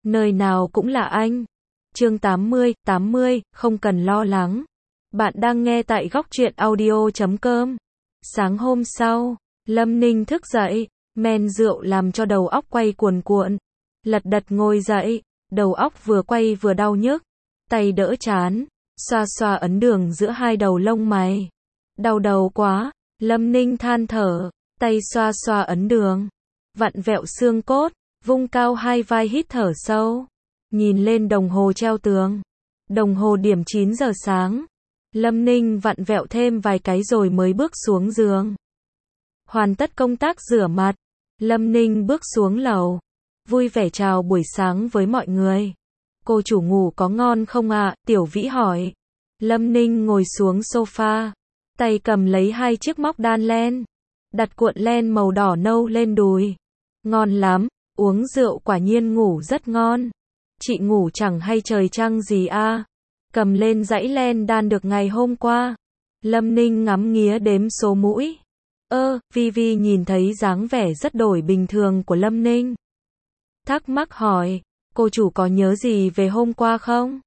Nơi nào cũng là anh. Chương 80, không cần lo lắng. Bạn đang nghe tại góc truyện audio.com. Sáng hôm sau, Lâm Ninh thức dậy, men rượu làm cho đầu óc quay cuồn cuộn. Lật đật ngồi dậy, đầu óc vừa quay vừa đau nhức, tay đỡ trán, xoa xoa ấn đường giữa hai đầu lông mày. Đau đầu quá, Lâm Ninh than thở, tay xoa xoa ấn đường, vặn vẹo xương cốt, vung cao hai vai hít thở sâu. Nhìn lên đồng hồ treo tường, đồng hồ điểm 9 giờ sáng. Lâm Ninh vặn vẹo thêm vài cái rồi mới bước xuống giường. Hoàn tất công tác rửa mặt, Lâm Ninh bước xuống lầu, vui vẻ chào buổi sáng với mọi người. Cô chủ ngủ có ngon không ạ? Tiểu Vĩ hỏi. Lâm Ninh ngồi xuống sofa, tay cầm lấy hai chiếc móc đan len, đặt cuộn len màu đỏ nâu lên đùi. Ngon lắm, uống rượu quả nhiên ngủ rất ngon. Chị ngủ chẳng hay trời trăng gì a. Cầm lên dãy len đan được ngày hôm qua. Lâm Ninh ngắm nghía đếm số mũi. Vi nhìn thấy dáng vẻ rất đổi bình thường của Lâm Ninh. Thắc mắc hỏi, cô chủ có nhớ gì về hôm qua không?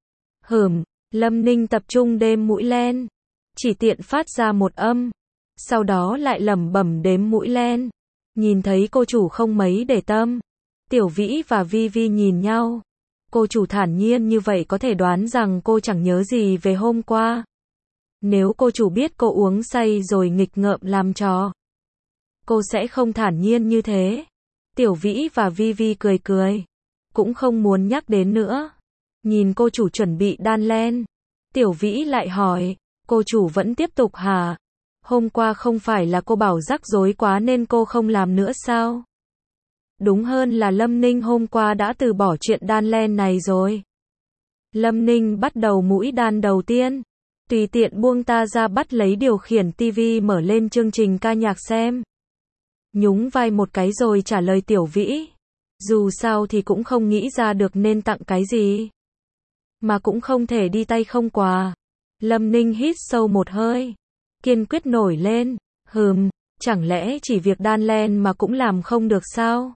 Lâm Ninh tập trung đếm mũi len, chỉ tiện phát ra một âm, sau đó lại lẩm bẩm đếm mũi len. Nhìn thấy cô chủ không mấy để tâm, Tiểu Vĩ và Vi nhìn nhau. Cô chủ thản nhiên như vậy có thể đoán rằng cô chẳng nhớ gì về hôm qua. Nếu cô chủ biết cô uống say rồi nghịch ngợm làm trò, cô sẽ không thản nhiên như thế. Tiểu Vĩ và Vi cười, cũng không muốn nhắc đến nữa. Nhìn cô chủ chuẩn bị đan len, Tiểu Vĩ lại hỏi, cô chủ vẫn tiếp tục hả? Hôm qua không phải là cô bảo rắc rối quá nên cô không làm nữa sao? Đúng hơn là Lâm Ninh hôm qua đã từ bỏ chuyện đan len này rồi. Lâm Ninh bắt đầu mũi đan đầu tiên, tùy tiện buông ta ra bắt lấy điều khiển tivi mở lên chương trình ca nhạc xem. Nhún vai một cái rồi trả lời Tiểu Vĩ. Dù sao thì cũng không nghĩ ra được nên tặng cái gì, mà cũng không thể đi tay không quà. Lâm Ninh hít sâu một hơi, kiên quyết nổi lên. Chẳng lẽ chỉ việc đan len mà cũng làm không được sao?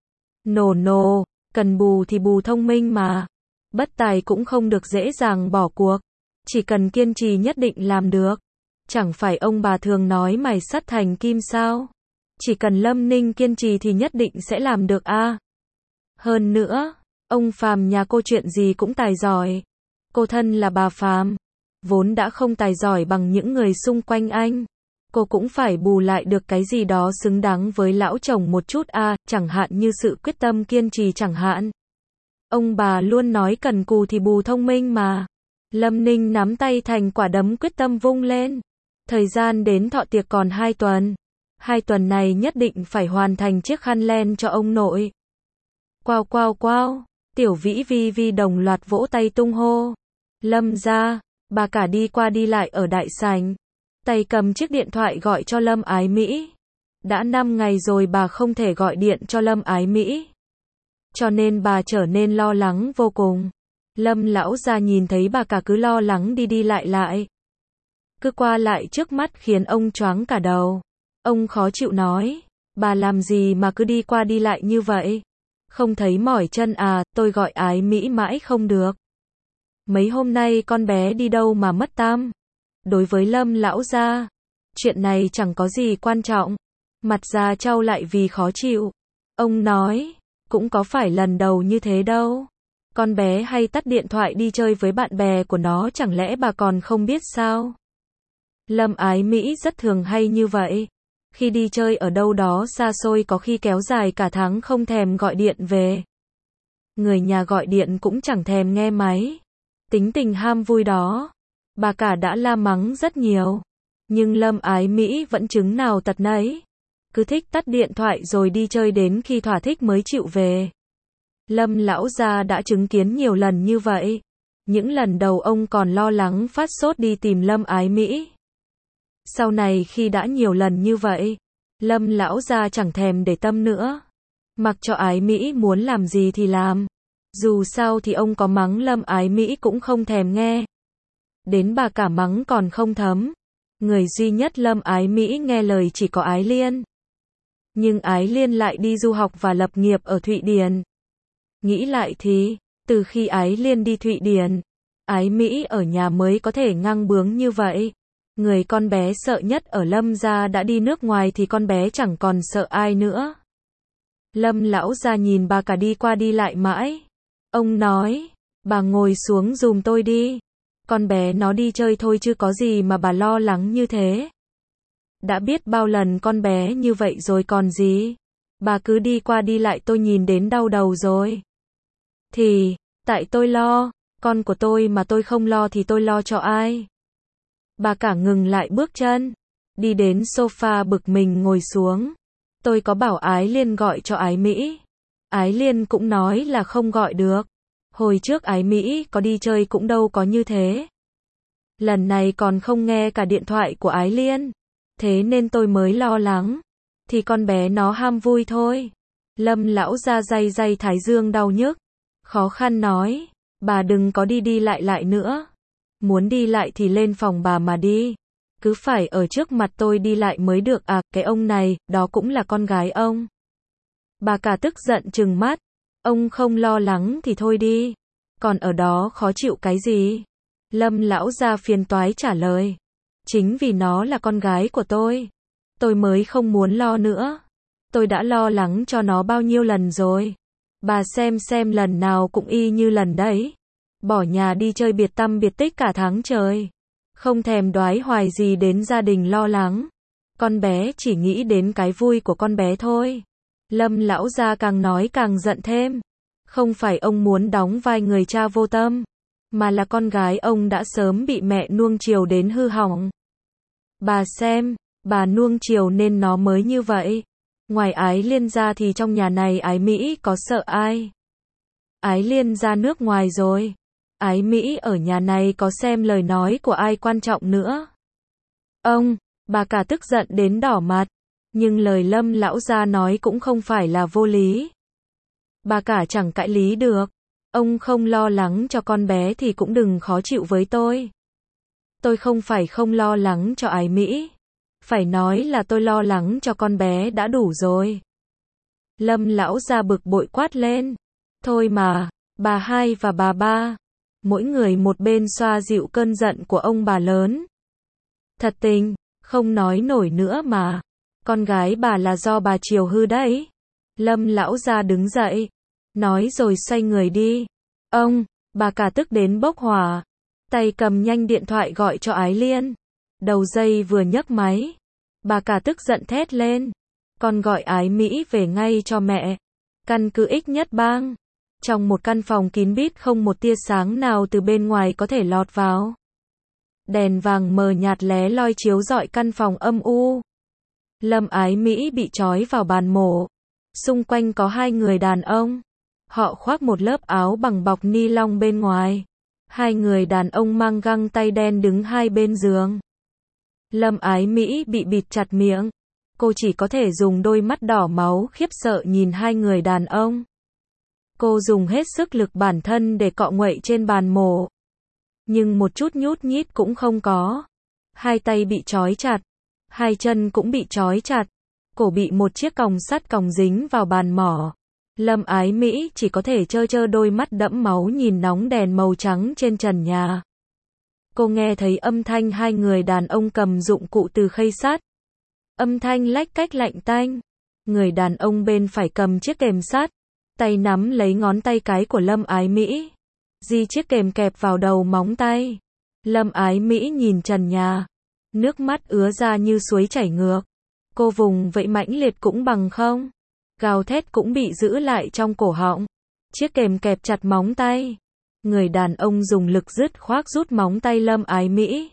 No, cần bù thì bù thông minh mà. Bất tài cũng không được dễ dàng bỏ cuộc. Chỉ cần kiên trì nhất định làm được. Chẳng phải ông bà thường nói mài sắt thành kim sao? Chỉ cần Lâm Ninh kiên trì thì nhất định sẽ làm được a. Hơn nữa, ông Phàm nhà cô chuyện gì cũng tài giỏi. Cô thân là bà Phàm, vốn đã không tài giỏi bằng những người xung quanh anh. Cô cũng phải bù lại được cái gì đó xứng đáng với lão chồng một chút a, chẳng hạn như sự quyết tâm kiên trì chẳng hạn. Ông bà luôn nói cần cù thì bù thông minh mà. Lâm Ninh nắm tay thành quả đấm quyết tâm vung lên. Thời gian đến thọ tiệc còn 2 tuần. 2 tuần này nhất định phải hoàn thành chiếc khăn len cho ông nội. Quao. Tiểu Vĩ Vi đồng loạt vỗ tay tung hô. Lâm ra, bà cả đi qua đi lại ở đại sảnh, tay cầm chiếc điện thoại gọi cho Lâm Ái Mỹ. Đã 5 ngày rồi bà không thể gọi điện cho Lâm Ái Mỹ, cho nên bà trở nên lo lắng vô cùng. Lâm lão gia nhìn thấy bà cả cứ lo lắng đi lại, cứ qua lại trước mắt khiến ông choáng cả đầu. Ông khó chịu nói, bà làm gì mà cứ đi qua đi lại như vậy? Không thấy mỏi chân à? Tôi gọi Ái Mỹ mãi không được. Mấy hôm nay con bé đi đâu mà mất tăm? Đối với Lâm lão gia, chuyện này chẳng có gì quan trọng. Mặt già trao lại vì khó chịu. Ông nói, cũng có phải lần đầu như thế đâu. Con bé hay tắt điện thoại đi chơi với bạn bè của nó, chẳng lẽ bà còn không biết sao? Lâm Ái Mỹ rất thường hay như vậy. Khi đi chơi ở đâu đó xa xôi có khi kéo dài cả tháng không thèm gọi điện về. Người nhà gọi điện cũng chẳng thèm nghe máy. Tính tình ham vui đó, bà cả đã la mắng rất nhiều. Nhưng Lâm Ái Mỹ vẫn chứng nào tật nấy. Cứ thích tắt điện thoại rồi đi chơi đến khi thỏa thích mới chịu về. Lâm lão gia đã chứng kiến nhiều lần như vậy. Những lần đầu ông còn lo lắng phát sốt đi tìm Lâm Ái Mỹ. Sau này khi đã nhiều lần như vậy, Lâm lão gia chẳng thèm để tâm nữa. Mặc cho Ái Mỹ muốn làm gì thì làm. Dù sao thì ông có mắng Lâm Ái Mỹ cũng không thèm nghe. Đến bà cả mắng còn không thấm. Người duy nhất Lâm Ái Mỹ nghe lời chỉ có Ái Liên. Nhưng Ái Liên lại đi du học và lập nghiệp ở Thụy Điển. Nghĩ lại thì, từ khi Ái Liên đi Thụy Điển, Ái Mỹ ở nhà mới có thể ngang bướng như vậy. Người con bé sợ nhất ở Lâm gia đã đi nước ngoài thì con bé chẳng còn sợ ai nữa. Lâm lão gia nhìn bà cả đi qua đi lại mãi. Ông nói, bà ngồi xuống giùm tôi đi. Con bé nó đi chơi thôi chứ có gì mà bà lo lắng như thế. Đã biết bao lần con bé như vậy rồi còn gì. Bà cứ đi qua đi lại tôi nhìn đến đau đầu rồi. Thì, tại tôi lo, con của tôi mà tôi không lo thì tôi lo cho ai. Bà cả ngừng lại bước chân, đi đến sofa bực mình ngồi xuống. Tôi có bảo Ái Liên gọi cho Ái Mỹ. Ái Liên cũng nói là không gọi được. Hồi trước Ái Mỹ có đi chơi cũng đâu có như thế. Lần này còn không nghe cả điện thoại của Ái Liên. Thế nên tôi mới lo lắng. Thì con bé nó ham vui thôi. Lâm lão ra day day thái dương đau nhức. Khó khăn nói, bà đừng có đi đi lại lại nữa. Muốn đi lại thì lên phòng bà mà đi. Cứ phải ở trước mặt tôi đi lại mới được à, cái ông này, đó cũng là con gái ông. Bà cả tức giận trừng mắt. Ông không lo lắng thì thôi đi. Còn ở đó khó chịu cái gì? Lâm lão gia phiền toái trả lời. Chính vì nó là con gái của tôi mới không muốn lo nữa. Tôi đã lo lắng cho nó bao nhiêu lần rồi. Bà xem lần nào cũng y như lần đấy. Bỏ nhà đi chơi biệt tăm biệt tích cả tháng trời. Không thèm đoái hoài gì đến gia đình lo lắng. Con bé chỉ nghĩ đến cái vui của con bé thôi. Lâm lão gia càng nói càng giận thêm. Không phải ông muốn đóng vai người cha vô tâm, mà là con gái ông đã sớm bị mẹ nuông chiều đến hư hỏng. Bà xem, bà nuông chiều nên nó mới như vậy. Ngoài Ái Liên ra thì trong nhà này Ái Mỹ có sợ ai? Ái Liên ra nước ngoài rồi. Ái Mỹ ở nhà này có xem lời nói của ai quan trọng nữa. Ông, bà cả tức giận đến đỏ mặt. Nhưng lời Lâm lão gia nói cũng không phải là vô lý. Bà cả chẳng cãi lý được. Ông không lo lắng cho con bé thì cũng đừng khó chịu với tôi. Tôi không phải không lo lắng cho Ái Mỹ. Phải nói là tôi lo lắng cho con bé đã đủ rồi. Lâm lão gia bực bội quát lên. Thôi mà, bà hai và bà ba. Mỗi người một bên xoa dịu cơn giận của ông bà lớn. Thật tình, không nói nổi nữa mà. Con gái bà là do bà chiều hư đấy. Lâm lão gia đứng dậy. Nói rồi xoay người đi. Ông, bà cả tức đến bốc hỏa. Tay cầm nhanh điện thoại gọi cho Ái Liên. Đầu dây vừa nhấc máy. Bà cả tức giận thét lên. Con gọi Ái Mỹ về ngay cho mẹ. Căn cứ X Nhất Bang. Trong một căn phòng kín bít không một tia sáng nào từ bên ngoài có thể lọt vào. Đèn vàng mờ nhạt lé loi chiếu rọi căn phòng âm u. Lâm Ái Mỹ bị trói vào bàn mổ. Xung quanh có hai người đàn ông. Họ khoác một lớp áo bằng bọc ni lông bên ngoài. Hai người đàn ông mang găng tay đen đứng hai bên giường. Lâm Ái Mỹ bị bịt chặt miệng. Cô chỉ có thể dùng đôi mắt đỏ máu khiếp sợ nhìn hai người đàn ông. Cô dùng hết sức lực bản thân để cọ nguậy trên bàn mổ. Nhưng một chút nhút nhít cũng không có. Hai tay bị trói chặt. Hai chân cũng bị trói chặt. Cổ bị một chiếc còng sắt còng dính vào bàn mổ. Lâm Ái Mỹ chỉ có thể trơ đôi mắt đẫm máu nhìn nóng đèn màu trắng trên trần nhà. Cô nghe thấy âm thanh hai người đàn ông cầm dụng cụ từ khay sắt. Âm thanh lách cách lạnh tanh. Người đàn ông bên phải cầm chiếc kềm sắt. Tay nắm lấy ngón tay cái của Lâm Ái Mỹ. Di chiếc kềm kẹp vào đầu móng tay. Lâm Ái Mỹ nhìn trần nhà. Nước mắt ứa ra như suối chảy ngược. Cô vùng vẫy mãnh liệt cũng bằng không. Gào thét cũng bị giữ lại trong cổ họng. Chiếc kềm kẹp chặt móng tay. Người đàn ông dùng lực dứt khoát rút móng tay Lâm Ái Mỹ.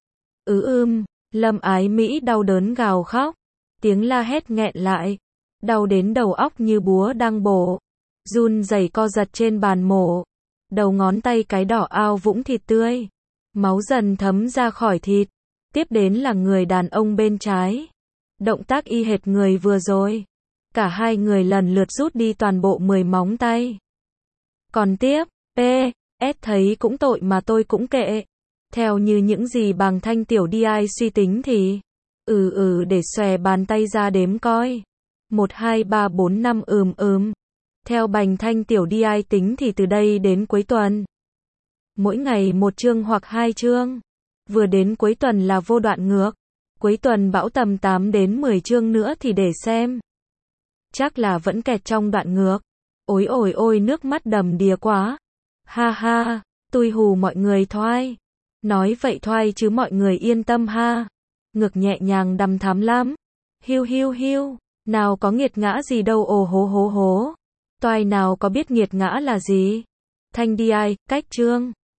Lâm Ái Mỹ đau đớn gào khóc. Tiếng la hét nghẹn lại. Đau đến đầu óc như búa đang bổ. Run rẩy co giật trên bàn mổ. Đầu ngón tay cái đỏ ao vũng thịt tươi. Máu dần thấm ra khỏi thịt. Tiếp đến là người đàn ông bên trái. Động tác y hệt người vừa rồi. Cả hai người lần lượt rút đi toàn bộ 10 móng tay. Còn tiếp, S thấy cũng tội mà tôi cũng kệ. Theo như những gì Bàng Thanh tiểu DI suy tính thì, để xòe bàn tay ra đếm coi. 1 2 3 4 5 Theo Bành Thanh Tiểu đi ai tính thì từ đây đến cuối tuần. Mỗi ngày một chương hoặc 2 chương. Vừa đến cuối tuần là vô đoạn ngược. Cuối tuần bão tầm 8 đến 10 chương nữa thì để xem. Chắc là vẫn kẹt trong đoạn ngược. Ôi ôi ôi nước mắt đầm đìa quá. Ha ha, tôi hù mọi người thoai. Nói vậy thoai chứ mọi người yên tâm ha. Ngực nhẹ nhàng đằm thắm lắm. Hiu hiu hiu, nào có nghiệt ngã gì đâu ồ hố hố hố. Toai nào có biết nghiệt ngã là gì. Thanh đi ai, cách chương.